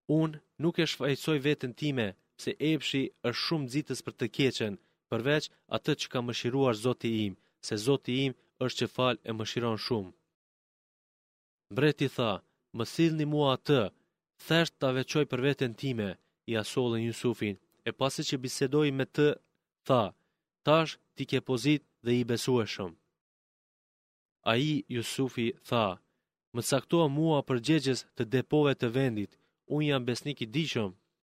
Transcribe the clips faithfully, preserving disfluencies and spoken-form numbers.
Unë nuk e shfaqsoj veten time, se epshi është shumë nxitës për të keqen, përveç atë që ka mëshiruar Zoti im, se Zoti im është që fal e mëshiron shumë. Mbreti tha, më sillni mua atë, thjesht ta veçoj për veten time, i asollën Jusufin, e pasi që bisedoi me të, tha, tash ti ke pozit dhe i besueshëm. Ai, Jusufi, tha, më caktoa mua përgjegjës të depove të vendit, unë jam besnik i dijshëm.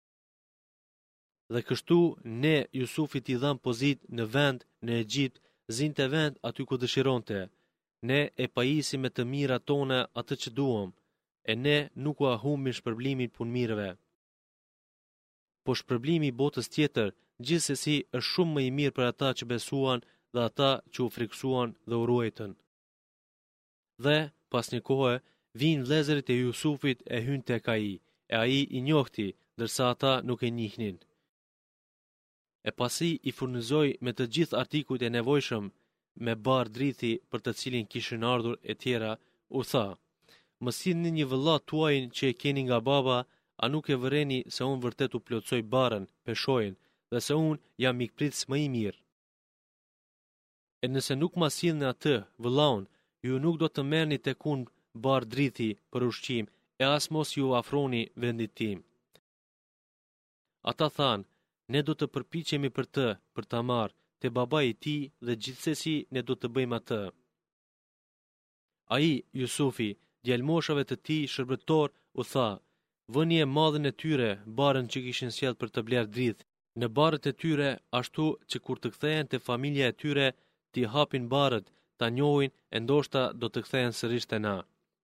Dhe kështu ne Jusufit i dham pozit në vend, në Egjipt, zinte vend aty ku dëshironte. Ne e pajisi me të mira tona atë që duam, e ne nuk u ahumbi shpërblimin punëmirëve. Po shpërblimi i botës tjetër, gjithsesi është shumë më i mirë për ata që besuan dhe ata që u friksuan dhe u ruajtën. Dhe, pas një kohe, vinë vëllezërit e Jusufit e hynë tek ai, e ai i njohti, ndërsa ata nuk e njihnin. E pasi i furnizoi me të gjithë artikujt e nevojshëm, me bar drithi për të cilin kishin ardhur e tjera, u tha, më sillni një vëllat tuajin që e keni nga baba, a nuk e vëreni se unë vërtet u plotsoj barën, peshojnë, dhe se unë jam mikpritës më i mirë. E nëse nuk ma sillni atë, vëllaun, ju nuk do të merrni tek unë bar drithi për ushqim, e as mos ju afroni vendit tim. Ata thanë, ne do të përpiqemi për të, për ta marrë, te babai i tij dhe gjithsesi ne do të bëjmë atë. Ai, Jusufi, djalmoshave të tij shërbëtor, u tha, vëni e madhen e tyre, barën që kishin sjell për të bler dritë, në barët e tyre, ashtu që kur të kthehen te familja e tyre, t'i hapin barët, ta njohin e ndoshta do të kthehen sërish te na.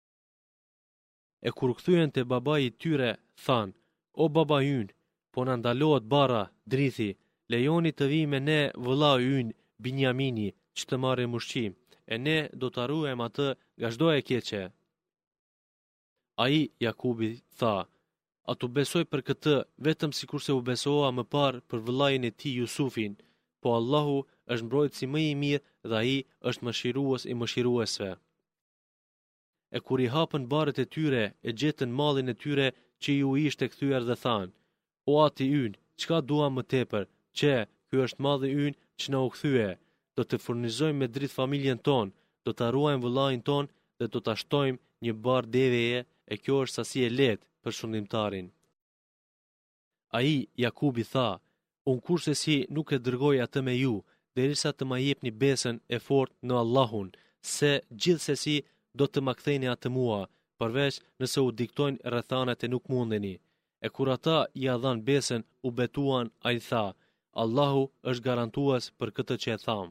E kur kthyen te babai i tyre, than, o baba ynë, po na ndalohet barra, drithi, lejoni të vi me ne vëllau ynë, Binjamini, që të marrim ushqim, e ne do të ruajm atë nga çdo e keqe. Ai, Jakubi, tha, a tu besoj për këtë, vetëm sikurse u besoa më parë për vëllain e tij Jusufin, po Allahu është mbrojtësi më i mirë dhe ai është mëshirues i mëshiruesve. E kur i hapën barët e tyre, e gjetën mallin e tyre që ju ishte kthyer dhe than, o ati ynë, çka duam më tepër, që ky është malli ynë që na u kthye, do të furnizojmë me dritë familjen ton, do ta ruajmë vëllain ton dhe do ta shtojmë një bar deveje, e kjo është sasi e lehtë për shundimtarin. Ai, Jakubi tha, unë kurse si nuk e dërgoj atë me ju, derisa të ma jepni besën e fortë në Allahun, se gjithsesi do të ma ktheni atë mua, përveç nëse u diktojnë rrethanat e nuk mundeni. E kur ata i dhan besën, u betuan, ai tha, Allahu është garantues për këtë që e tham.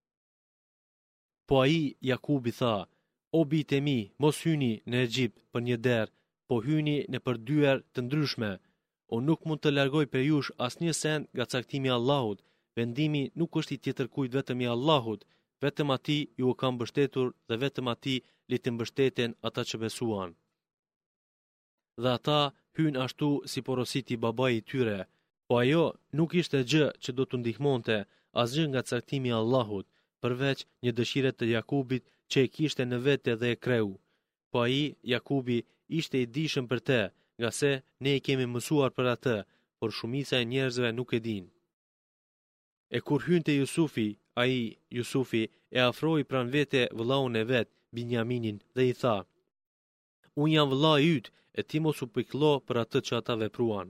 Po ai, Jakubi tha, o bijtë e mi, mos hyni në Egjipt për një derë, po hyni në për dyer të ndryshme. Unë nuk mund të largoj për jush asnjë send nga caktimi i Allahut, vendimi nuk është i tjetër kujt vetëm i Allahut, vetëm atij ju u ka mbështetur dhe vetëm atij li të mbështeten ata që besuan. Dhe ata hynë ashtu si porositi babai i tyre, po ajo nuk ishte gjë që do të ndihmonte asgjë nga caktimi i Allahut, përveç një dëshire të Jakubit që e kishte në vete dhe e kreu. Po ai, Jakubi, ishte i dijshëm për te, nga se ne i kemi mësuar për atë, por shumica e njerëzve nuk e din. E kur hynte Jusufi, ai, Jusufi, e afroi pran vete vëllaun e vet, Binjaminin, dhe i tha, unë jam vëlla yt, e ti mos u pikëllo për atë që ata vepruan.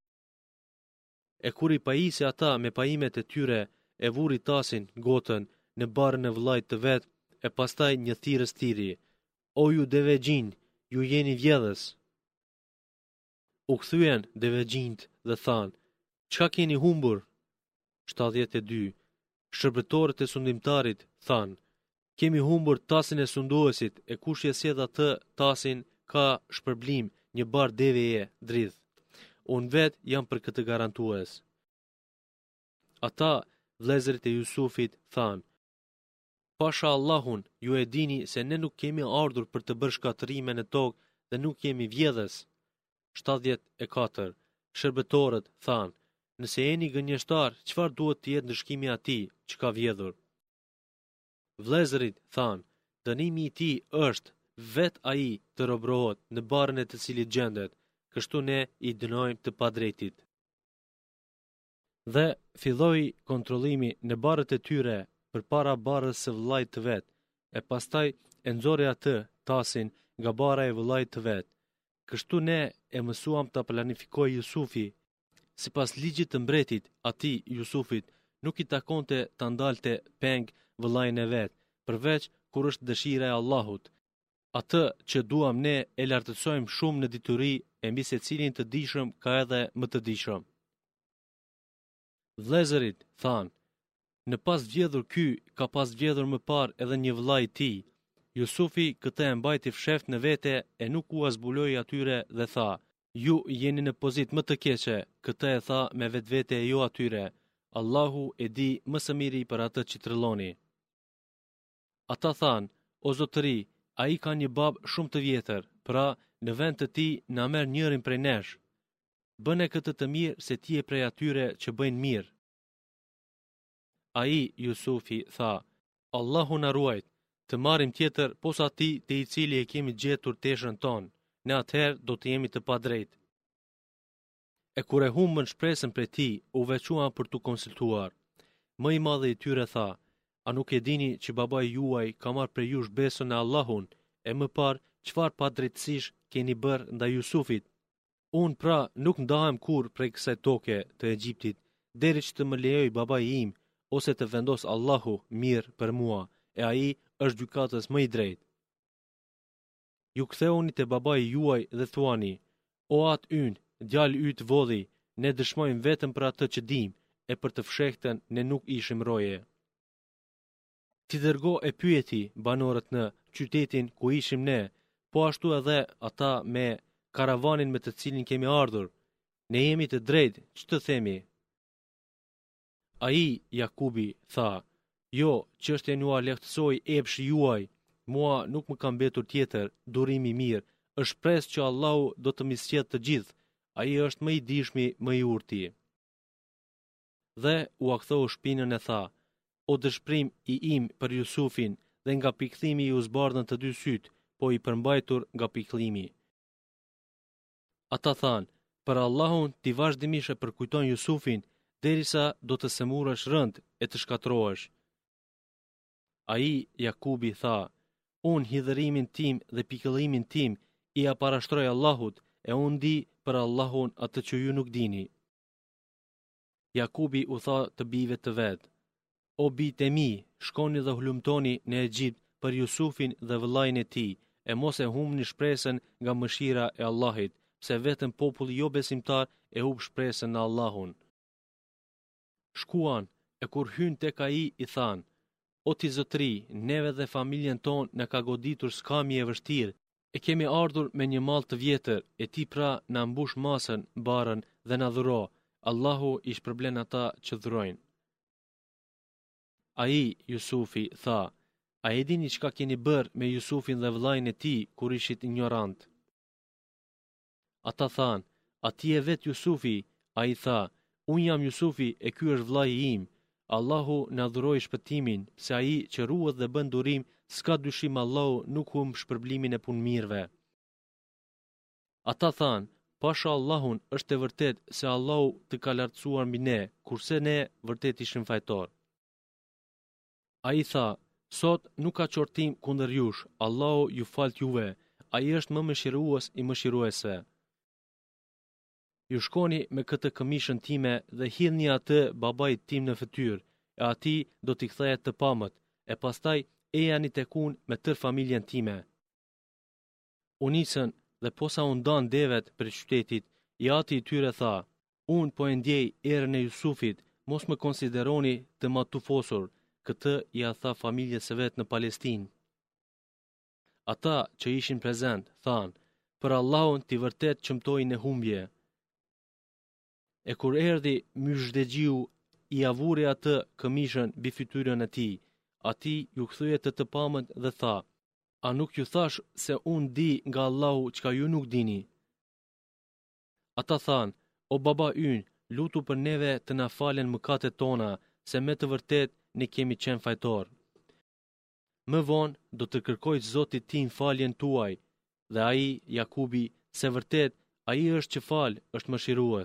E kur i pajisi ata me pajimet e tyre, e vuri tasin, gotën, në barën e vëllait të vet, e pastaj një thirrës tiri, o ju devegjin, ju jeni vjedhës. U kthyen devegjint dhe than, çka keni humbur? shtatëdhjetë e dy Shërbëtorët e sundimtarit than, kemi humbur tasin e sunduesit, e kush e sjell atë tasin ka shpërblim, një bar deveje dridh. Unë vet jam për këtë garantues. Ata, vëllezërit e Jusufit, than, pasha Allahun, ju e dini se ne nuk kemi ardhur për të bërë shkatërime në tokë dhe nuk jemi vjedhës. shtatëdhjetë e katër Shërbëtorët than, nëse jeni gënjeshtar, çfarë duhet të jetë ndëshkimi i atij që ka vjedhur? Vëllezërit than, dënimi i tij është vet ai të robrohet në barën e të cilit gjendet, kështu ne i dënojmë të padrejtit. Dhe filloi kontrollimi në barët e tyre përpara barës së vëllait të vet, e pastaj e nxori atë tasin nga bara e vëllait të vet. Kështu ne e mësuam ta planifikoj Jusufi. Sipas ligjit të mbretit, atij Jusufit nuk i takonte ta ndalte peng vëllain e vet, përveç kur është dëshira e Allahut. Atë që duam ne e lartësojmë shumë në dituri, e mbi secilin të dijshëm ka edhe më të dijshëm. Vëllezërit thanë, në pas vjedhur ky, ka pas vjedhur më parë edhe një vëllai i tij. Jusufi këtë e mbajti fsheft në vete e nuk u zbuloi atyre dhe tha, ju jeni në pozitë më të keqe, këtë e tha me vetvete e jo atyre. Allahu e di më së miri për atë që tërlloni. Ata thanë, o zotëri, ai ka një bab shumë të vjetër, pra në vend të tij na merr njërin prej nesh. Bëne këtë të mirë se ti je prej atyre që bëjnë mirë. Ai Jusufi tha, Allahu na ruajt, të marrim tjetër posa atij te i cili e kemi gjetur teshën tonë, në atëherë do të jemi të padrejtë. E kur e humbën shpresën prej tij, u veçuan për tu konsultuar. Më i madhi i tyre tha, a nuk e dini që babai juaj ka marrë prej jush besën në Allahun, e më parë çfarë padrejtësish keni bërë ndaj Jusufit? Unë pra nuk ndahem kur prej kësaj toke të Egjiptit, deri që të më lejoj babai im, ose të vendos Allahu mirë për mua, e ai është gjykatës më i drejtë. Ju ktheuni te babai juaj dhe thuani, o atë ynë, djalë yt vodhi, ne dëshmojmë vetëm për atë që dim, e për të fshehtën ne nuk ishim roje. Ti dërgo e pyeti banorët në qytetin ku ishim ne, po ashtu edhe ata me karavanin me të cilin kemi ardhur. Ne jemi të drejtë, që të themi? Ai, Jakubi, tha, jo, çështja nua lehtësoi epshi juaj, mua nuk më ka mbetur tjetër, durimi mirë, është shpresë që Allahu do të më sjellë të gjithë, ai është më i dijshmi, më i urti. Dhe u aktheu shpinën e tha, o dëshprim i im për Jusufin, dhe nga pikëllimi i u zbardhën të dy sytë, po i përmbajtur nga pikëllimi. Ata thanë, për Allahun ti vazhdimisht e përkujton Jusufin, derisa do të semurësh rënd e të shkatrohesh. Ai, Jakubi, tha, unë hidhërimin tim dhe pikëllimin tim i aparashtroj Allahut, e unë di për Allahun atë që ju nuk dini. Jakubi u tha të bijve të vetë, o bijtë e mi, shkoni dhe hulumtoni në Egjipt për Jusufin dhe vëllain e tij, e mos e humni shpresën nga mëshira e Allahit, pse vetëm populli jo besimtar e humb shpresën në Allahun. Shkuan, e kur hyn tek ai i than, o ti zotëri, neve dhe familjen ton në ka goditur skami e vështirë, e kemi ardhur me një mall të vjetër, e ti pra na mbush masën, barën dhe na dhuro, Allahu i shpërblen ata që dhurojnë. Ai, Jusufi, tha, a e dini çka keni bërë me Jusufin dhe vëllain e tij kur ishit ignorant? Ata than, ati e vet Jusufi, a i tha, unë jam Jusufi e ky është vllai im, Allahu na dhuroi shpëtimin, se ai që ruhet dhe bën durim, s'ka dyshim Allahu nuk humb shpërblimin e punëmirëve. Ata than, pasha Allahun është e vërtet se Allahu të ka lartësuar mbi ne, kurse ne vërtet ishim fajtor. Ai tha, sot nuk ka qortim kundër jush, Allahu ju falt juve, ai është më mëshirues i mëshiruesve. Ju shkoni me këtë këmishën time dhe hidhni atë babait tim në fytyrë, e ati do t'i kthehet të pamët, e pastaj ejani tek unë me tër familjen time. U nisën dhe posa u ndan devet për qytetit, i ati i tyre tha, unë po e ndjej erën e Jusufit, mos më konsideroni të matufosur, këtë i a tha familjes së vet në Palestinë. Ata që ishin prezent, thanë, për Allahun ti vërtet çmtoi në humbje. E kur erdhi Myshdegjiu, i avuri atë këmishën mbi fytyrën e tij, ati ju kthye të të pamët dhe tha, a nuk ju thash se unë di nga Allahu çka ju nuk dini? Ata thanë, o baba ynë, lutu për neve të na falen mëkatet tona, se me të vërtet ne kemi qenë fajtor. Më vonë do të kërkoj Zotit tim faljen tuaj, dhe ai, Jakubi, se vërtet Ai është që fal, është mëshirues.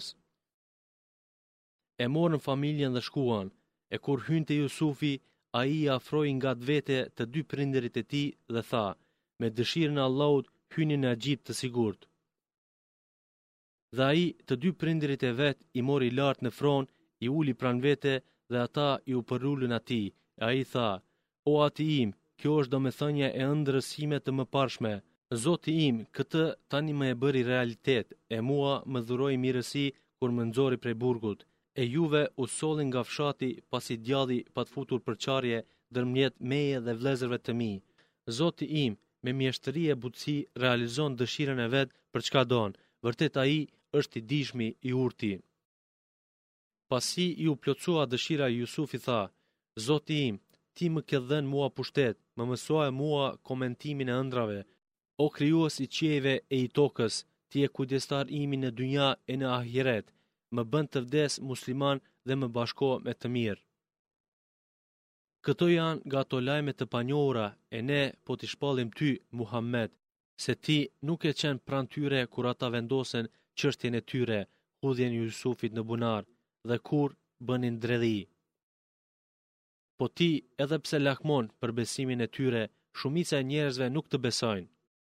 E morën familjen dhe shkuan, e kur hynte Jusufi, ai i afroi nga vete të dy prindërit e tij dhe tha: me dëshirën e Allahut hyni në Egjipt të sigurt. Dhe ai të dy prindërit e vet i mori lart në fron, i uli pran vete dhe ata i u përulën atij. E ai tha: o ati im, kjo është domethënia e ëndrrës sime të mëparshme. Zoti im, këtë tani më e bëri realitet, e mua më dhuroi mirësi kur më nxori prej burgut, e juve u sollin nga fshati pasi djalli pa të futur për qarje ndërmjet meje dhe vëllezërve të mi. Zoti im, me mjeshtëri e butësi realizon dëshirën e vet për çka don. Vërtet ai është i dijshmi i urti. Pasi i u plotësua dëshira e Jusufi tha: Zoti im, ti më ke dhënë mua pushtet, më mësoa mua komentimin e ëndrave. O krijues i qiejve e i tokës, ti je kujdestar imi në dynja e në ahiret. Më bën të vdes musliman dhe më bashko me të mirë. Këto janë nga ato lajme të panjohura, e ne po t'i shpallim ty, Muhammed, se ti nuk e qenë pranë tyre kur ata vendosen çështjen e tyre, hudhjen e Jusufit në bunar dhe kur bënin dredhi. Po ti, edhe pse lakmon për besimin e tyre, shumica e njerëzve nuk të besojnë.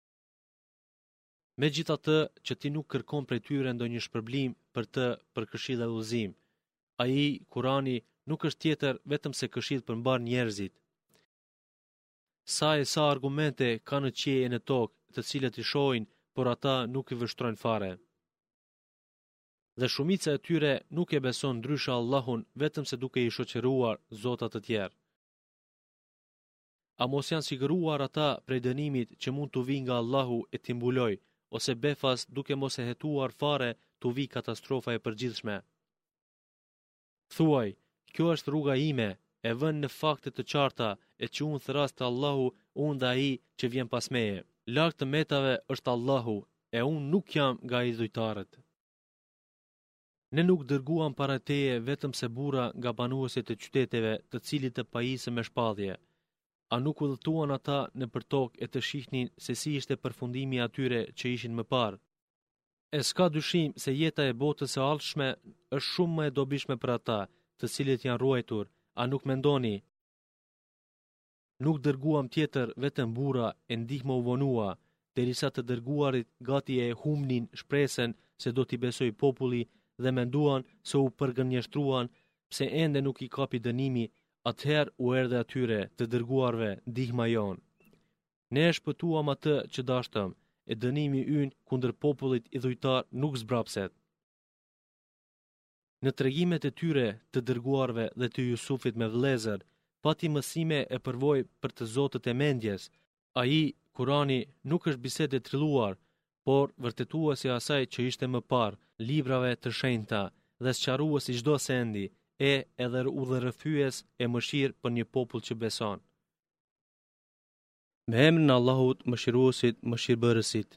Megjithatë që ti nuk kërkon prej tyre ndonjë shpërblim për të për këshill dhe udhëzim. Ai, Kurani, nuk është tjetër vetëm se këshill për mbar njerëzit. Sa e sa argumente ka në qiell e në tokë, të cilët i shohin, por ata nuk i vështrojnë fare. Dhe shumica e tyre nuk e beson ndryshe Allahun vetëm se duke i shoqëruar zota të tjerë. A mos janë siguruar ata prej dënimit që mund të vijë nga Allahu e t'i mbuloj, ose befas duke mos e hetuar fare të vi katastrofa e përgjithshme. Thuaj, kjo është rruga ime, e vën në fakte të qarta, e që unë thras të Allahu, unë dhe ai që vjen pas meje. Larg të metave është Allahu, e unë nuk jam nga idhujtarët. Ne nuk dërguam para teje vetëm se burra nga banuesit e qyteteve, të cilit të pajisën me shpadhje. A nuk udhëtuan ata në për tokë e të shihnin se si ishte përfundimi atyre që ishin më parë? E s'ka dyshim se jeta e botës së ardhshme është shumë më e dobishme për ata, të cilët janë ruajtur, a nuk mendoni? Nuk dërguam tjetër vetëm burra e ndihmë u vonua, derisa të dërguarit gati e humnin shpresën se do t'i besoj populli dhe menduan se u përgënjeshtruan pse ende nuk i kapi dënimi. Atëherë u erdhe atyre të dërguarve ndihma jon. Ne e shpëtuam atë që dashtëm, e dënimi ynë kundër popullit idhujtar nuk zbrapset. Në tregimet e tyre të dërguarve dhe të Jusufit me vëllezër, pati mësime e përvoj për të zotët e mendjes. Ai, Kurani, nuk është bisedë e trilluar, por vërtetuesi asaj që ishte më parë, librave të shenjta dhe sqaruesi çdo sendi, e edhe udhërrëfyes e mëshirë për një popull që beson. Me emrin e Allahut, mëshiruesit, mëshirbërësit.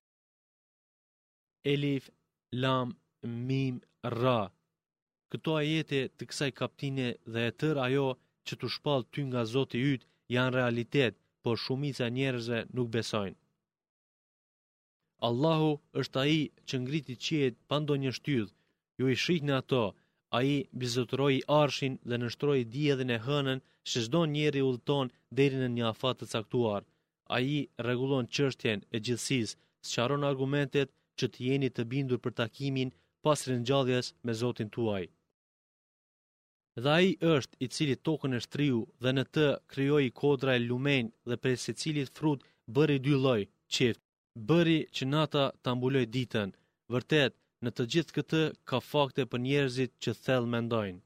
Elif, Lam, Mim, Ra. Këto ajete të kësaj kapitine dhe e tërë ajo që t'u shpall ty nga Zoti yt janë realitet, por shumica e njerëzve nuk besojnë. Allahu është ai që ngriti qiejt pa ndonjë shtyllë, ju i shihni ato. Ai bizotëroi arshin dhe nështroi diellin e hënën, që çdo njeri udhëton deri në një afat të caktuar. Ai rregullon çështjen e gjithësisë, sqaron argumentet që të jeni të bindur për takimin pas ringjalljes me Zotin tuaj. Dhe ai është i cili tokën e shtriu dhe në të krijoi kodra e lumen dhe prej secilit frut bëri dy lloj, qift, bëri që nata ta mbuloj ditën. Vërtet, në të gjithë këtë ka fakte për njerëzit që thellë mendojnë.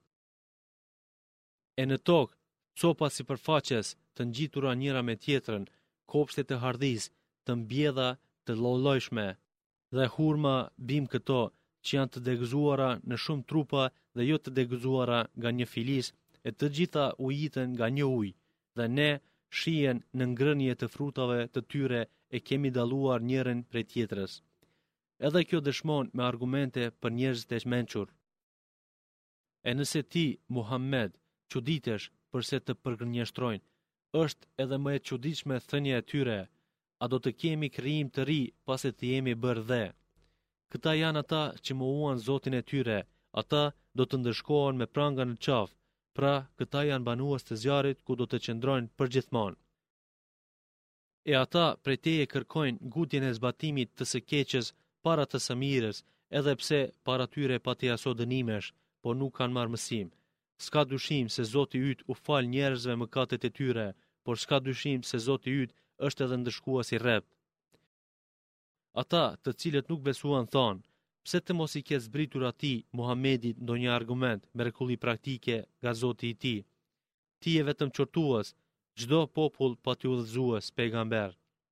E në tokë, copa sipërfaqes të ngjitura njëra me tjetrën, kopshte të hardhis, të mbjedha, të lloj-llojshme, dhe hurma bim këto që janë të degëzuara në shumë trupa dhe jo të degëzuara nga një filis, e të gjitha ujitën nga një ujë, dhe ne shihen në ngrënie të frutave të tyre e kemi dalluar njërin prej tjetrës. Edhe kjo dëshmon me argumente për njerëzit e mençur. E nëse ti, Muhammed, çuditesh përse të përgënjeshtrojnë, është edhe më e çuditshme thënia e tyre, a do të kemi krijim të ri pas se të jemi bërë dhe. Këta janë ata që mohuan Zotin e tyre, ata do të ndëshkohen me pranga në qafë, pra këta janë banues të zjarit ku do të qëndrojnë përgjithmonë. E ata prej teje kërkojnë ngutjen e zbatimit të së keqes para të së mirës, edhe pse para tyre pati aso dënimesh, po nuk kanë marrë mësim. S'ka dyshim se Zoti yt u fal njerëzve mëkatet e tyre, por s'ka dyshim se Zoti yt është edhe ndëshkues i rrept. Ata të cilët nuk besuan thonë, pse të mos i ketë zbritur atij Muhamedit ndonjë argument mrekulli praktike nga Zoti i tij. Ti je vetëm qortues, çdo popull pa t'u udhëzues pejgamber.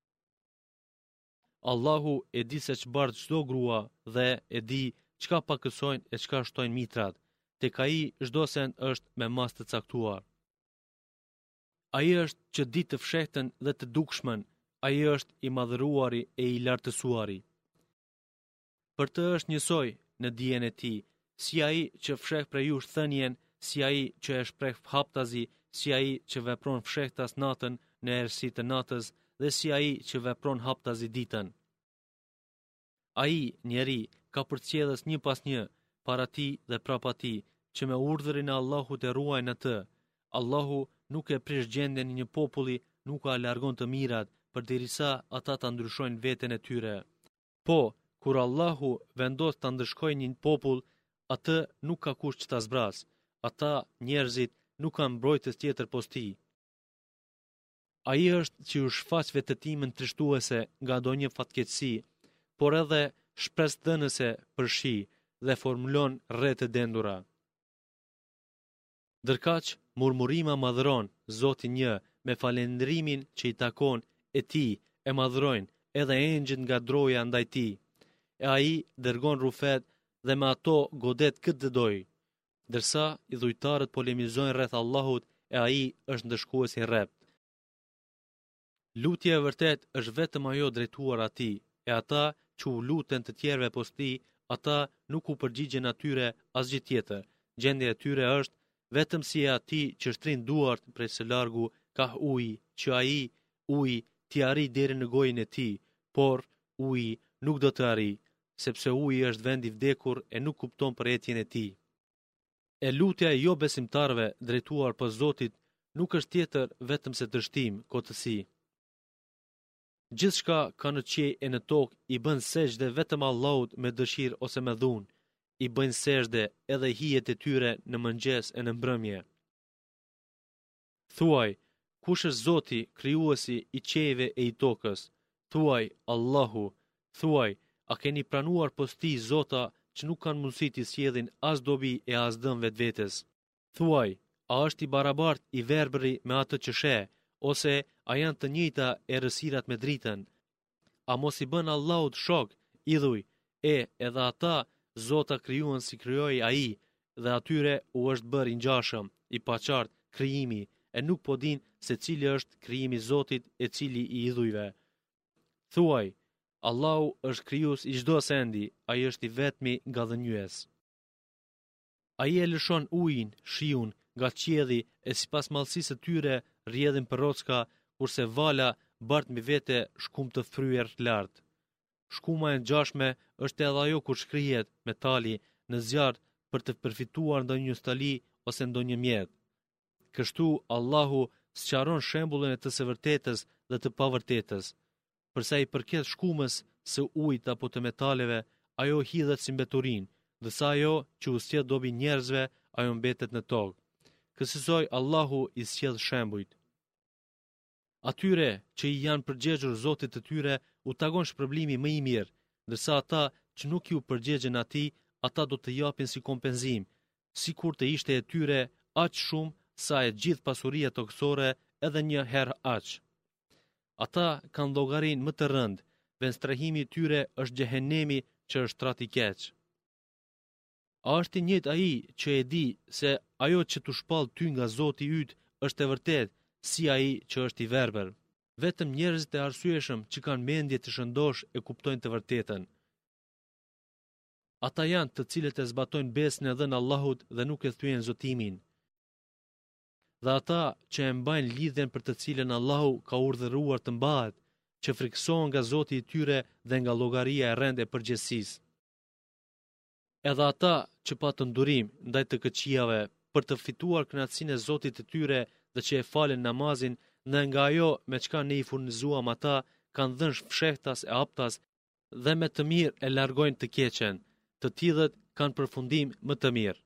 Allahu e di se ç'bart çdo grua dhe e di çka pakësojnë e çka shtojnë mitrat. Tek ai çdo send është me mas të caktuar. Ai është që di të fshehtën dhe të dukshmen, ai është i madhëruari e i lartësuari. Për të është njësoj në dijen e tij, si ai që fsheh prej jush thënien, si ai që e shpreh haptazi, si ai që vepron fshehtas natën në errësi të natës dhe si ai që vepron haptazi ditën. Ai, njeri, ka përcjellës një pas një, para ti dhe prapa ti, që me urdhërin e Allahut e ruajnë atë. Allahu nuk e prish gjendjen e një populli, nuk a largon të mirat, përderisa ata ta ndryshojnë veten e tyre. Po, kur Allahu vendos ta ndëshkojë një popull, atë nuk ka kush që ta zbras. Ata, njerëzit, nuk kanë mbrojtës tjetër pos tij. Ai është që u shfaq vetëtimën trishtuese nga ndonjë fatkeqësi, por edhe shpresë dënëse për shi dhe formulon rre të dendura. Ndërkaq, murmurima madhëron Zotin një me falendrimin që i takon e tij, e madhrojnë edhe engjëjt nga droja ndaj tij. E ai dërgon rufet dhe me ato godet këtë dëdoj, ndërsa i dhujtarët polemizojnë rreth Allahut e ai është ndëshkues i rrept. Lutja e vërtet është vetëm ajo drejtuar atij, e ata që u luten të tjerëve pos tij, ata nuk u përgjigjen atyre asgjë tjetër. Gjendja e tyre është vetëm si e atij që shtrin duart prej së largu ka ujë, që ai uji t'i arri deri në gojën e tij, por uji nuk do të arri, sepse uji është vend i vdekur e nuk kupton për etjen e tij. E lutja e jo besimtarëve drejtuar për Zotit nuk është tjetër vetëm se dështim, kotësi. Gjithçka ka në qiell e në tokë i bën sejdë vetëm Allahut me dëshirë ose me dhunë, i bëjnë sejdë edhe hijet e tyre në mëngjes e në mbrëmje. Thuaj, kush është Zoti, krijuesi i qiejve e i tokës? Thuaj, Allahu. Thuaj, a keni pranuar pos tij zota që nuk kanë mundësi t'i sjellin as dobi e as dëm vetvetes? Thuaj, a është i barabartë i verbëri me atë që sheh, ose a janë të njëjta errësirat me dritën? A mos i bën Allahut shok, idhuj, e edhe ata zota krijuan si krijoi ai, dhe atyre u është bërë i ngjashëm, i paqartë krijimi, e nuk po din se cili është krijimi i Zotit e cili i idhujve. Thuaj, Allahu është krijues i çdo sendi, ai është i vetmi nga dhënjues. Ai e lëshon ujin, shiun nga qielli e sipas mallësisë së tyre rrjedhin përrocka, kurse vala bart mbi vete shkum të fryer lart. Shkuma e ngjashme është edhe ajo kur shkrihet metali në zjarr për të përfituar ndonjë stali ose ndonjë mjet. Kështu Allahu sqaron shembullin e të së vërtetës dhe të pavërtetës. Përsa i përket shkumës së ujit apo të metaleve, ajo hidhet si mbeturin, ndërsa ajo që u sjell dobi njerëzve, ajo mbetet në tokë. Kësaj Allahu i sjell shembujt. Atyre që i janë përgjegjur Zotit të tyre, u takon shpërblimi më i mirë, ndërsa ata që nuk ju përgjegjen atij, ata do të japin si kompenzim, sikur të ishte e tyre aq shumë sa e gjithë pasuria tokësore edhe një herë aq. Ata kanë llogarin më të rëndë, venstrahimi i tyre është xhehenemi që është trat i keq. A është i njëjtë ai që e di se ajo që tu shpall ty nga Zoti yt është e vërtetë, si ai që është i verbër? Vetëm njerëzit e arsyeshëm që kanë mendje të shëndosh e kuptojnë të vërtetën. Ata janë të cilët e zbatojnë besën e dhënë Allahut dhe nuk e thyen zotimin. Dhe ata që e mbajnë lidhjen për të cilën Allahu ka urdhëruar të mbahet, që friksohen nga Zoti i tyre dhe nga llogaria e rëndë e përgjegjësisë. Edhe ata që patën durim ndaj të këqijave për të fituar kënaqësinë e Zotit të tyre dhe që e falen namazin, dhe nga ajo me çka ne i furnizuam ata, kanë dhënë fshehtas e haptas dhe me të mirë e largojnë të keqen. Të tillët kanë përfundim më të mirë.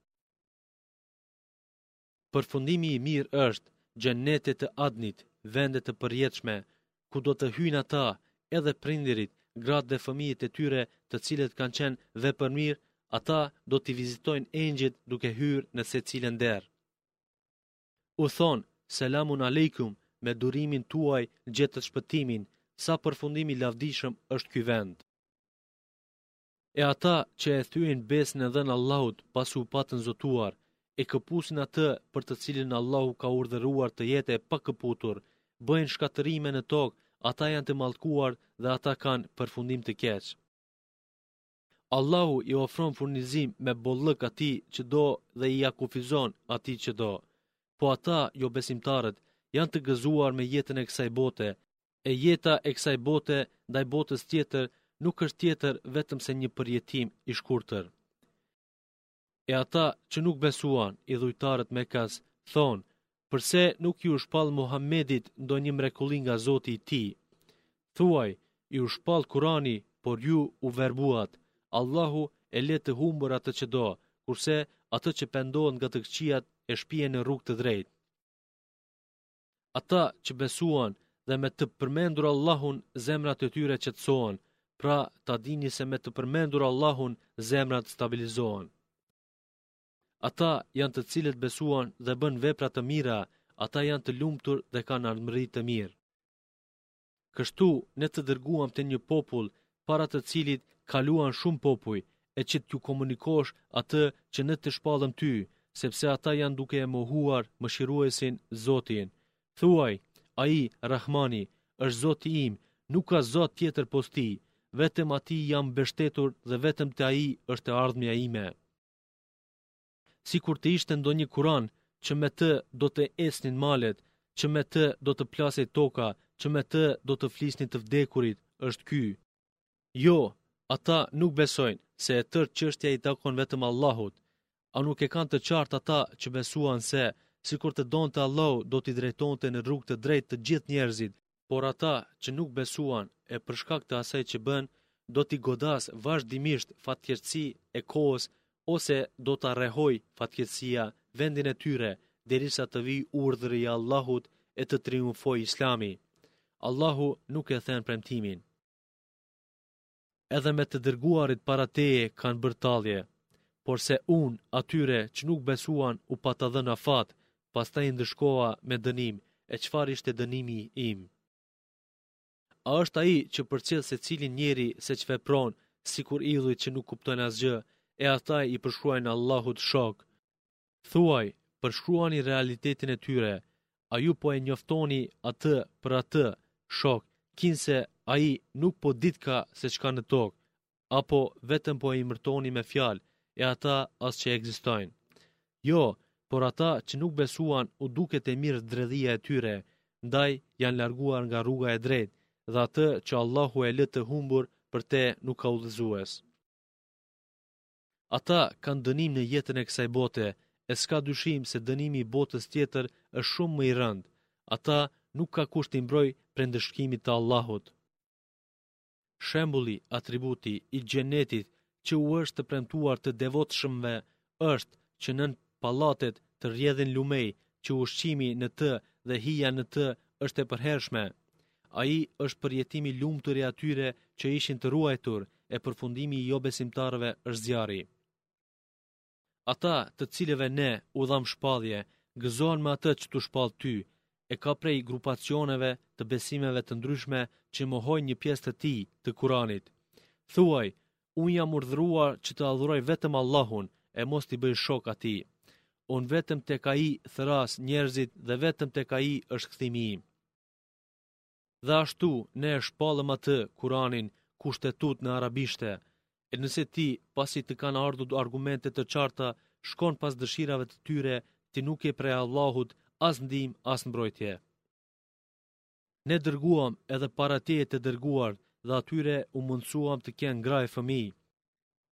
Përfundimi i mirë është xhenetet e Adnit, vende të përjetshme, ku do të hyjnë ata, edhe prindërit, gratë dhe fëmijët e tyre, të cilët kanë qenë vepërmirë, ata do t'i vizitojnë engjëjt duke hyrë në secilën derë. U thonë, selamun aleikum, me durimin tuaj gjetët shpëtimin, sa përfundimi lavdishëm është ky vend. E ata që e thyen besën e dhënë Allahut pasi u patën zotuar, e këpusin atë për të cilin Allahu ka urdhëruar të jetë e pakëputur, bëjnë shkatërime në tokë, ata janë të mallkuar dhe ata kanë përfundim të keq. Allahu i ofron furnizim me bollëk atij që do dhe i akufizon atij që do. Po ata, jo besimtarët, janë të gëzuar me jetën e kësaj bote, e jeta e kësaj bote ndaj botës tjetër nuk është tjetër vetëm se një përjetim i shkurtër. E ata që nuk besuan, i dhujtarët Mekas, thonë, përse nuk ju shpall Muhammedit ndonjë mrekulli nga Zoti i tij? Thuaj, ju shpall Kurani, por ju u verbuat. Allahu e le të humbur atë që do, kurse atë që pendohen nga të këqijat e shpije në rrugë të drejtë. Ata që besuan dhe me të përmendur Allahun zemrat e tyre qetësohen, pra ta dini se me të përmendur Allahun zemrat stabilizohen. Ata janë të cilët besuan dhe bën vepra të mira, ata janë të lumtur dhe kanë ardhmëri të mirë. Kështu ne të dërguam te një popull para të cilit kaluan shumë popuj, e që t'ju komunikosh atë që ne të shpallëm ty, sepse ata janë duke e mohuar mëshiruesin Zotin. Thuaj, ai, Rahmani, është Zoti im, nuk ka Zot tjetër post tij, vetëm atij jam mbështetur dhe vetëm te ai është e ardhmja ime. Sikur të ishte ndonjë Kur'an që me të do të ecnin malet, që me të do të plasej toka, që me të do të flisnin të vdekurit, është ky. Jo, ata nuk besojnë se e tërë çështja i takon vetëm Allahut. A nuk e kanë të qartë ata që besuan se, sikur të donte Allahu, do t'i drejtonte në rrugë të drejtë të gjithë njerëzit, por ata që nuk besuan e për shkak të asaj që bën, do t'i godas vazhdimisht fatkeqësi e kohës, ose do t'a rrehoj fatkeqësia vendin e tyre, derisa të vijë urdhri i Allahut e të triumfojë Islami. Allahu nuk e thën premtimin. Edhe me të dërguarit para teje kanë bërë tallje, por se unë atyre që nuk besuan u pata dhënë afat, pastaj ndëshkova me dënim, e çfarë ishte dënimi im? A është ai që përcjell secilin njeri se ç'vepron, sikur idhujt që nuk kuptojnë asgjë, e ata i përshkruajnë Allahut shok? Thuaj, përshkruani realitetin e tyre, a ju po e njoftoni atë për atë shok, kinse ai nuk po ditka se çka në tokë, apo vetëm po e imërtoni me fjalë, e ata as që ekzistojnë. Jo, por ata që nuk besuan u duket e mirë dredhia e tyre, ndaj janë larguar nga rruga e drejtë, dhe atë që Allahu e lë të humbur për te nuk ka udhëzues. Ata kanë dënim në jetën e kësaj bote, e s'ka dyshim se dënimi i botës tjetër është shumë më i rëndë. Ata nuk ka kusht t'i mbroj prej ndëshkimit të Allahut. Shembulli, atributi i xhenetit që u është të premtuar të devotshmëve është që nën pallatet të rrjedhin lumej, që ushqimi në të dhe hija në të është e përhershme. Ai është përjetimi i lumtur i atyre që ishin të ruajtur, e përfundimi i jo besimtarëve është zjarri. Ata të cilëve ne u dham shpallje, gëzohen me atë që tu shpall ty, e ka prej grupacioneve të besimeve të ndryshme që mohojnë një pjesë të tij të Kuranit. Thuaj, unë jam urdhëruar që të adhuroj vetëm Allahun e mos t'i bëj shok atij. Unë vetëm tek ai thras njerëzit dhe vetëm tek ai është kthimi im. Dhe ashtu ne e shpallëm atë Kuranin kushtetut në arabishte, e nëse ti, pasi të kanë ardhur argumente të qarta, shkon pas dëshirave të tyre, ti nuk je prej Allahut as ndihmë as mbrojtje. Ne dërguam edhe para teje të dërguar dhe atyre u mundsuam të kenë ngraj fëmijë.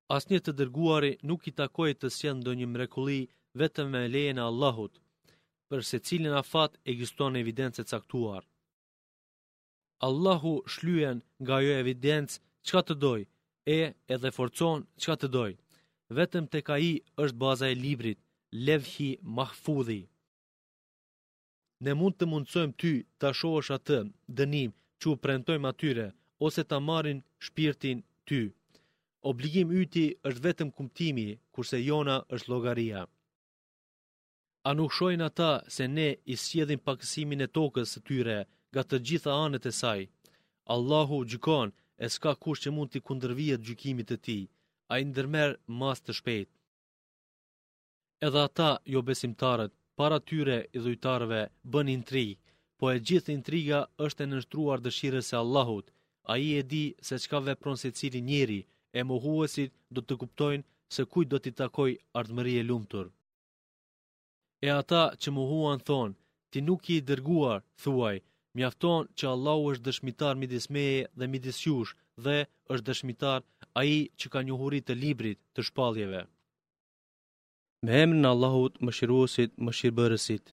Asnjë të dërguari nuk i takoi të sjellë ndonjë mrekulli vetëm me lejen e Allahut. Për secilin afat ekziston evidencë e caktuar. Allahu shlyen nga ajo evidencë çka të doj, e edhe forcon çka të doj. Vetëm tek ai është baza e librit, levhi mahfudhi. Ne mund të mundsojmë ty ta shohësh atë dënim që u premtojmë atyre, ose ta marrin shpirtin ty. Obligim yti është vetëm kumtimi, kurse jona është llogaria. A nuk shohin ata se ne i sjellim pakësimin e tokës së tyre nga të gjitha anët e saj? Allahu gjykon e s'ka kush që mund t'i kundërvihet gjykimit të tij. Ai ndërmerr mas të shpejt. Edhe ata jo besimtarët, para tyre i dhujtarëve bën intrigë, po e gjithë intriga është e nënshtruar dëshirës së Allahut. Ai e di se çka vepron secili njeri, e mohuesit do të kuptojnë se kujt do t'i takoj ardhmëri e lumtur. E ata që mohuan thonë, ti nuk je i dërguar, thuaj, mjafton që Allahu është dëshmitar midis meje dhe midis jush, dhe është dëshmitar ai që ka njohuri të librit të shpalljeve. Me emrin e Allahut, mëshiruesit, mëshirbërësit.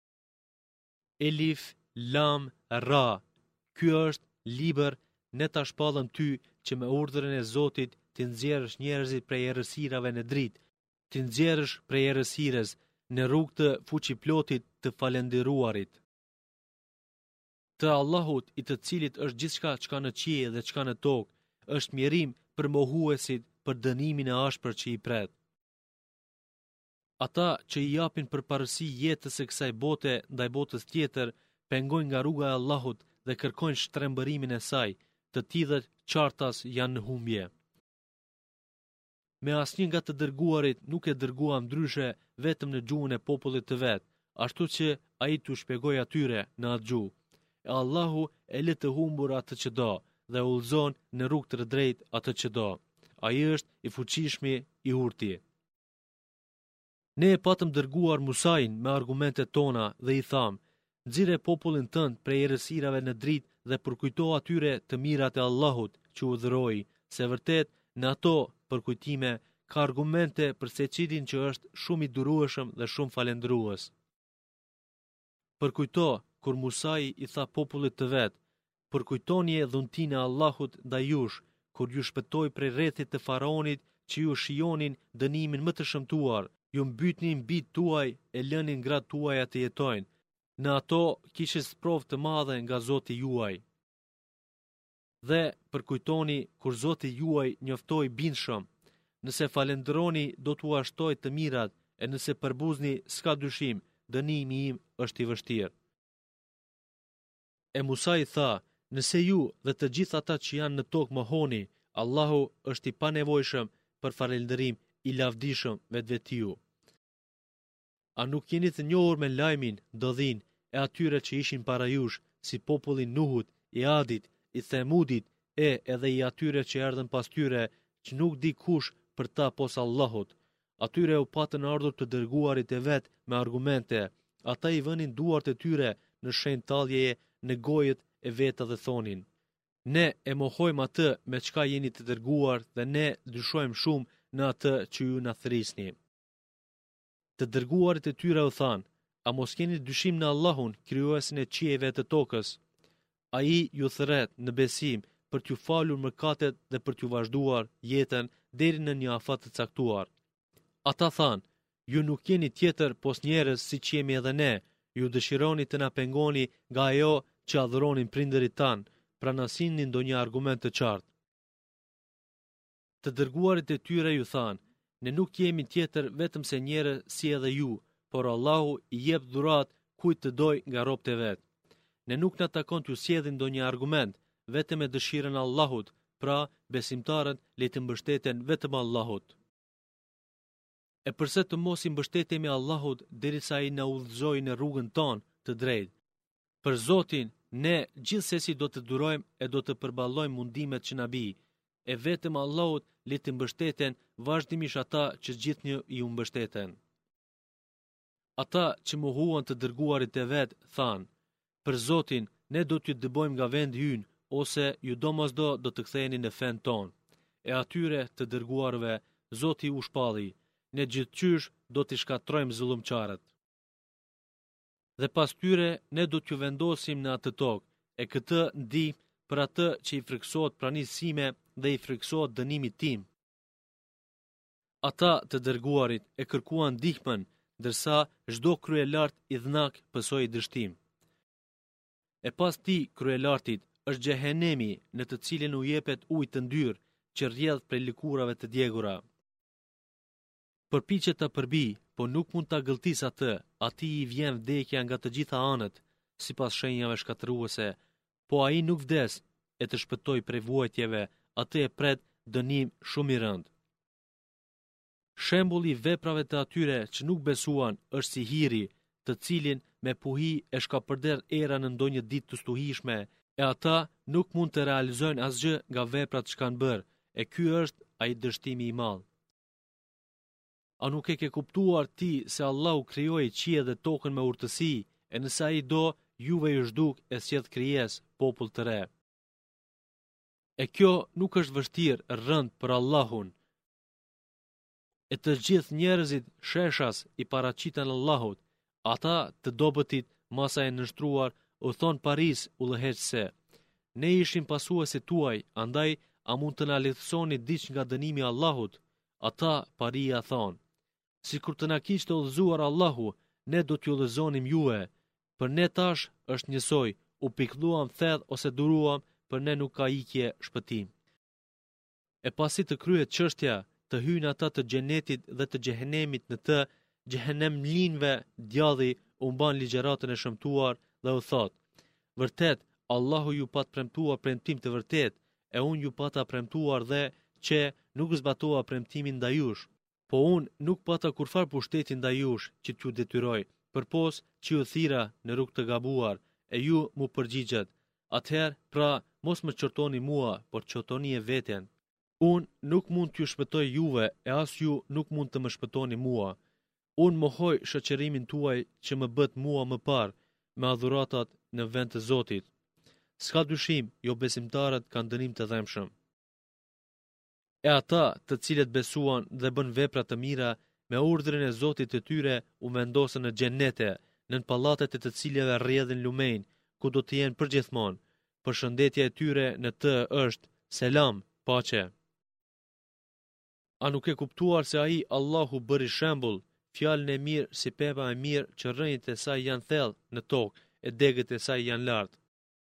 Elif, Lam, Ra. Ky është libër, ne ta shpallëm ty që me urdhrin e Zotit ti nxjerrësh njerëzit prej errësirave në dritë, ti nxjerrësh prej errësirës në rrugë të fuqiplotit të falendëruarit. Të Allahut, i të cilit është gjithçka çka në qiell dhe çka në tokë, është mjerim për mohuesit për dënimin e ashpër që i pret. Ata që i japin përparësi jetës së kësaj bote ndaj botës tjetër, pengojnë nga rruga e Allahut dhe kërkojnë shtrembërimin e saj, të tillët qartas janë në humbje. Me asnjë nga të dërguarit nuk e dërgua ndryshe vetëm në gjuhën e popullit të vet, ashtu që ai t'u shpjegoi atyre në atë gjuhë. E Allahu e lë të humbur atë që do dhe udhëzon në rrugë të drejtë atë që do. Ai është i fuqishmi, i urti. Ne e patëm dërguar Musain me argumentet tona dhe i tham, nxirre popullin tënd prej errësirave në dritë dhe përkujto atyre të mirat e Allahut që u dhuroi, se vërtet në ato përkujtime ka argumente për secilin që është shumë i durueshëm dhe shumë falendërues. Përkujto kur Musai i tha popullit të vet, përkujtoni e dhuntinë e Allahut ndaj jush, kur ju shpëtoi prej rrethit të faraonit që ju shijonin dënimin më të shëmtuar, ju mbytnin bijtë tuaj e lënin gratë tuaja të jetojnë. Në ato kishit sprovë të madhe nga Zoti juaj. Dhe përkujtoni kur Zoti juaj njoftoi bindshëm, nëse falenderoni do t'u ashtoj të mirat, e nëse përbuzni s'ka dyshim, dënimi im është i vështirë. E Musa i tha, nëse ju dhe të gjithë ata që janë në tokë mohoni, Allahu është i panevojshëm për falënderim, i lavdishëm vetvetiu. A nuk jeni të njohur me lajmin, dodhin e atyre që ishin para jush, si popullin Nuhut, i Adit, i Themudit, e edhe i atyre që erdhën pas tyre, që nuk di kush për ta pos Allahut. Atyre u patën ardhur të dërguarit e vet me argumente, ata i vënin duart e tyre në shenjë talljeje në gojët e veta dhe thonin, ne e mohojmë atë me çka jeni të dërguar dhe ne dyshojmë shumë në atë që ju na thrisni. Të dërguarit e tyre u than, a mos keni dyshim në Allahun, krijuesin e qiejve të tokës? Ai ju thret në besim për t'ju falur mëkatet dhe për t'ju vazhduar jetën deri në një afat të caktuar. Ata than, ju nuk jeni tjetër pos njerëz siç jemi edhe ne, ju dëshironi të na pengoni nga ajo që adhuronin prindërit tan, pra na sillni ndonjë argument të qartë. Të dërguarit e tyre ju than, ne nuk jemi tjetër vetëm se njerëz si edhe ju, por Allahu i jep dhurat kujt të doj nga robët e vet. Ne nuk na takon t'ju sjellim ndonjë argument, vetëm me dëshirën e Allahut, pra besimtarët le të mbështeten vetëm Allahut. E përse të mos i mbështetemi Allahut derisa ai na udhëzojë në rrugën tonë të drejtë. Për Zotin, ne gjithsesi do të durojmë e do të përballojmë mundimet që na bi, e vetëm Allahut le të mbështeten vazhdimisht ata që gjithnjë i u mbështeten. Ata që mohuan të dërguarit e vet than, për Zotin, ne do t'ju dëbojmë nga vendi ynë, ose ju domosdo do të ktheheni në fen ton. e atyre të dërguarve, Zoti u shpalli, ne gjithqysh do t'i shkatrojmë zullumqarët. Dhe pas tyre, ne do t'ju vendosim në atë tokë, e këtë ndi për atë që i friksohet pranisime dhe i friksohet dënimit tim. Ata të dërguarit e kërkuan ndihmën, ndërsa çdo kryelart i dhnak pësoi dështim. E pas ti kryelartit është xhehenemi në të cilin u jepet ujë të ndyrë që rrjedh prej lëkurave të djegura. Përpiqet ta përbi, po nuk mund ta gëlltis atë, atij i vjen vdekja nga të gjitha anët, sipas shenjave shkatëruese, po ai nuk vdes e të shpëtoj prej vuajtjeve, atë e pret dënim shumë i rënd. Shembulli i veprave të atyre që nuk besuan është si hiri, të cilin me puhi e shkapërder era në ndonjë ditë të stuhishme, e ata nuk mund të realizojnë asgjë nga veprat që kanë bërë, e ky është ai dështimi i madh. A nuk e ke kuptuar ti se Allahu krijoi qiellin dhe tokën me urtësi, e nëse ai do, juve ju zhduk e sjell krijesë, popull të re. E kjo nuk është vështirë rënd për Allahun. E të gjithë njerëzit sheshas i paraqiten Allahut, ata të dobëtit masa e nështruar u thon Paris u lëheqse. Ne ishim pasuesit tuaj, andaj a mund të na lehtësoni diç nga dënimi i Allahut? Ata Paria thon: sikur të na kishte udhëzuar Allahu, ne do t'ju udhëzonim juve. Për ne tash është njësoj, u pikëlluam thedh ose duruam, për ne nuk ka ikje shpëtim. E pasi të kryet çështja, të hyjnë ata të xhenetit dhe të xhehenemit në të, xhehenem mlinve djalli u mban ligjëratën e shëmtuar dhe u thot: vërtet, Allahu ju pat premtuar premtim të vërtet, e unë ju pata premtuar dhe që nuk zbatova premtimin ndaj jush, po unë nuk pata kurfar pushtetin ndaj jush që t'ju detyroj, përpos që ju thira në rrugë të gabuar, e ju mu përgjigjet. Atëherë, pra, mos më qortoni mua, por qortoni e veten. Unë nuk mund t'ju shpëtoj juve, e as ju nuk mund të më shpëtoni mua. Unë mohoj shoqërimin tuaj që më bët mua më parë, me adhuratat në vend të Zotit. S'ka dyshim, jo besimtarët kanë dënim të dhemshëm. E ata të cilët besuan dhe bën vepra të mira, me urdhrin e Zotit të tyre u vendosën në xhenete, nën pallatet e të cilave rrjedhin lumejnë, ku do të jenë përgjithmonë. Përshëndetja e tyre në të është selam, paqe. A nuk e kuptuar se ai Allahu bëri shembull, fjalën e mirë si pepa e mirë që rrënjët e saj janë thellë në tokë, e degët e saj janë lartë.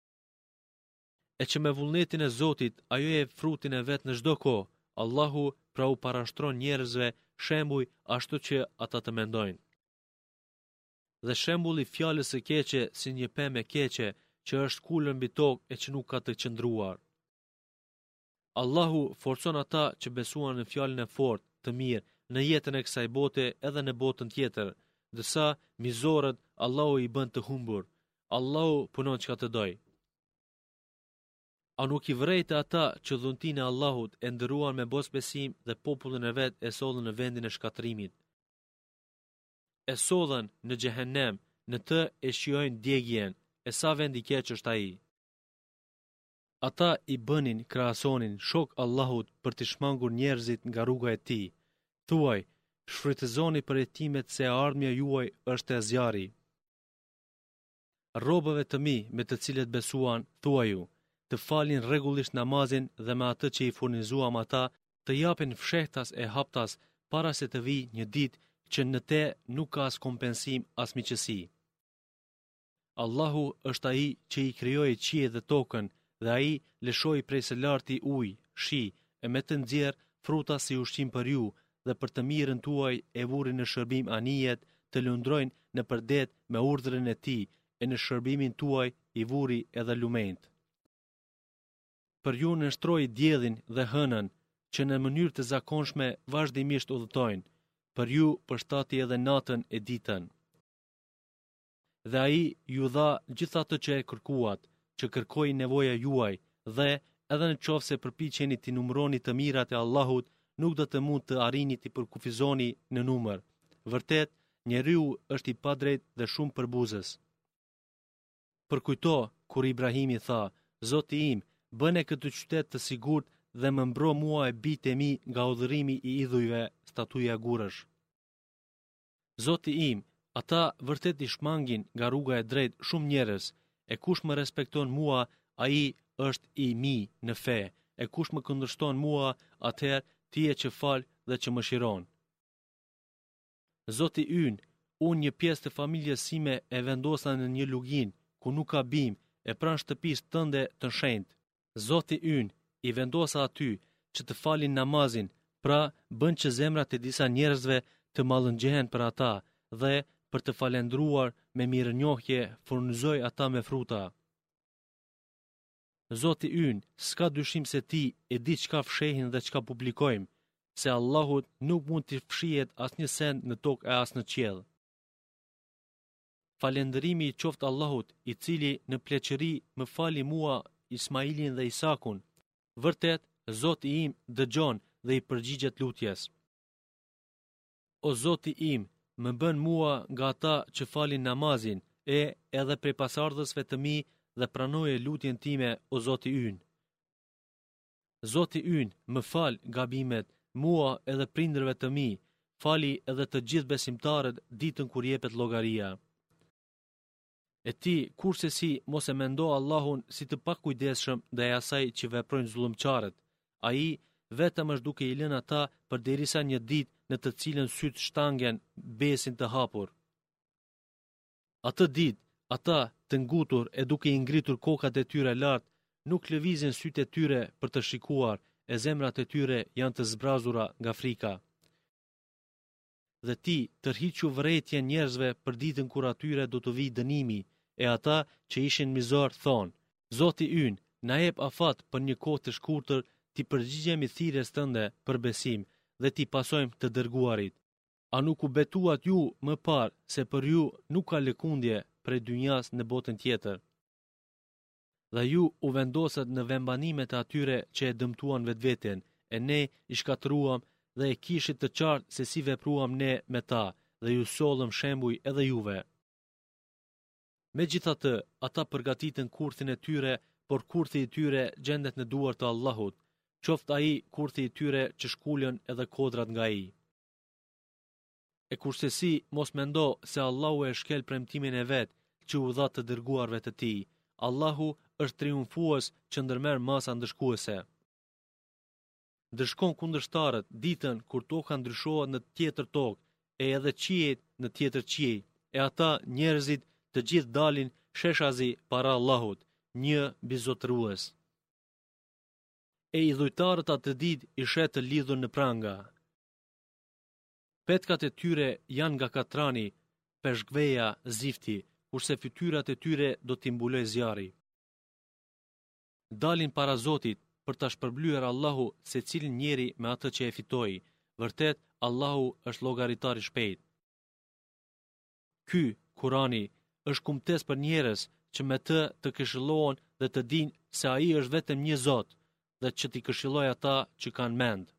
E që me vullnetin e Zotit, ajo e frutin e vet në çdo kohë. Allahu pra u parashtron njerëzve shembuj ashtu që ata të mendojnë. Dhe shembulli fjalës së keqe si një pemë e keqe që është kulur mbi tokë e që nuk ka të qëndruar. Allahu forcon ata që besuan në fjalën e fortë, të mirë, në jetën e kësaj bote edhe në botën tjetër, ndërsa mizorët Allahu i bën të humbur. Allahu punon çka të doj. A nuk i vrejtë ata që dhuntin e Allahut e ndëruan me bosbesim dhe popullin e vet e sollën në vendin e shkatrimit. E sollën në xhehenem, në të e shijojnë djegjen, e sa vend i keq është ai. Ata i bënin, krahasonin shok Allahut për të shmangur njerëzit nga rruga e tij. Thuaj, shfrytëzoni për hetimet se ardhmja juaj është e zjarri. Robëve të mi me të cilët besuan, thuaju, të falin rregullisht namazin dhe me atë që i furnizuam ata, të japin fshehtas e haptas para se të vijë një ditë që në te nuk ka as kompensim as miqësi. Allahu është ai që i krijoi qiellin dhe tokën, dhe ai lëshoi prej së larti ujë, shi, e me të nxjerr fruta si ushqim për ju, dhe për të mirën tuaj e vuri në shërbim anijet të lundrojnë në përdet me urdhrin e tij, e në shërbimin tuaj i vuri edhe lumenjt. Për ju nështroi diellin dhe hënën, që në mënyrë të zakonshme vazhdimisht udhëtojnë, për ju përshtati edhe natën e ditën. Dhe ai ju dha gjithatë që e kërkuat, që kërkoi nevoja juaj, dhe edhe në qoftë se përpiqeni të numëroni të mirat e Allahut, nuk do të mund të arrini të përkufizoni në numër. Vërtet, njeriu është i padrejt dhe shumë përbuzës. Përkujto kur Ibrahimi tha: Zoti im, bëne këtë qytet të sigurt dhe më mbro mua e bitë e mi nga udhërimi i idhujve, statuja gurësh. Zoti im, ata vërtet i shmangin nga rruga e drejt shumë njerëz, e kush më respekton mua, ai është i mi në fe, e kush më kundërshton mua, atëherë ti je që fal dhe që më shiron. Zoti ynë, unë një pjesë të familjes sime e vendosa në një lugin, ku nuk ka bim, e pranë shtëpisë tënde të shenjtë. Zoti ynë, i vendosa aty që të falin namazin, pra bën që zemrat e disa njerëzve të mallëngjehen për ata dhe për të falendruar me mirënjohje furnizoj ata me fruta. Zoti ynë, s'ka dyshim se ti e di çka fshehin dhe çka publikojmë, se Allahut nuk mund të fshihet asnjë send në tokë e as në qiell. Falëndërimi i qoftë Allahut, i cili në pleqëri më fali mua, Ismailin dhe Isakun. Vërtet, Zoti im dëgjon dhe i përgjigjet lutjes. O Zoti im, më bën mua nga ata që falin namazin, e edhe prej pasardhësve të mi dhe pranoje lutjen time, o Zoti ynë. Zoti ynë, më fal gabimet, mua edhe prindërve të mi, fali edhe të gjithë besimtarët ditën kur jepet llogaria. E ti, kurse si mos e mendo Allahun si të pakujdesshëm ndaj asaj që veprojnë zullumçarët, ai vetëm është duke i lënë ata përderisa një ditë në të cilën sytë shtangen besin të hapur. Atë ditë, ata të ngutur e duke i ngritur kokat e tyre lart, nuk lëvizin sytë e tyre për të shikuar, e zemrat e tyre janë të zbrazura nga frika. Dhe ti tërhiqu vërejtjen njerëzve për ditën kur atyre do të vijë dënimi, e ata që ishin mizor thonë: Zoti ynë, na jep afat për një kohë të shkurtër, ti përgjigjemi thirrjes tënde për besim dhe ti pasojmë të dërguarit. A nuk u betuat ju më parë se për ju nuk ka lëkundje prej dynjas në botën tjetër? Dhe ju u vendosët në vembanimet e atyre që e dëmtuan vetveten, e ne i shkatëruam dhe e kishit të qartë se si vepruam ne me ta, dhe ju sollëm shembuj edhe juve. Megjithatë, ata përgatitën kurthin e tyre, por kurthi i tyre gjendet në duar të Allahut, qoftë ai kurthi i tyre që shkulën edhe kodrat nga ai. E kurse si mos mendo se Allahu e shkel premtimin e vet që u dha të dërguarve të tij. Allahu është triumfues që ndërmerr masa ndëshkuese. Ndërshkon kundërshtarët ditën kur toka ndryshohet në tjetër tokë, e edhe qiejt në tjetër qiej, e ata njerëzit të gjithë dalin sheshazi para Allahut, një bizotërues. E idhujtarët atë ditë i shet të lidhur në pranga. Petkat e tyre janë nga katrani, peshkveja, zifti, kurse fytyrat e tyre do t'i mbuloj zjarri. Dalin para Zotit për ta shpërblyer Allahu secilin njeri me atë që e fitoi. Vërtet, Allahu është llogaritar i shpejt. Ky Kurani është kumtes për njerëz që me të të këshillohen dhe të dinë se ai është vetëm një Zot, dhe që t'i këshilloj ata që kanë mend.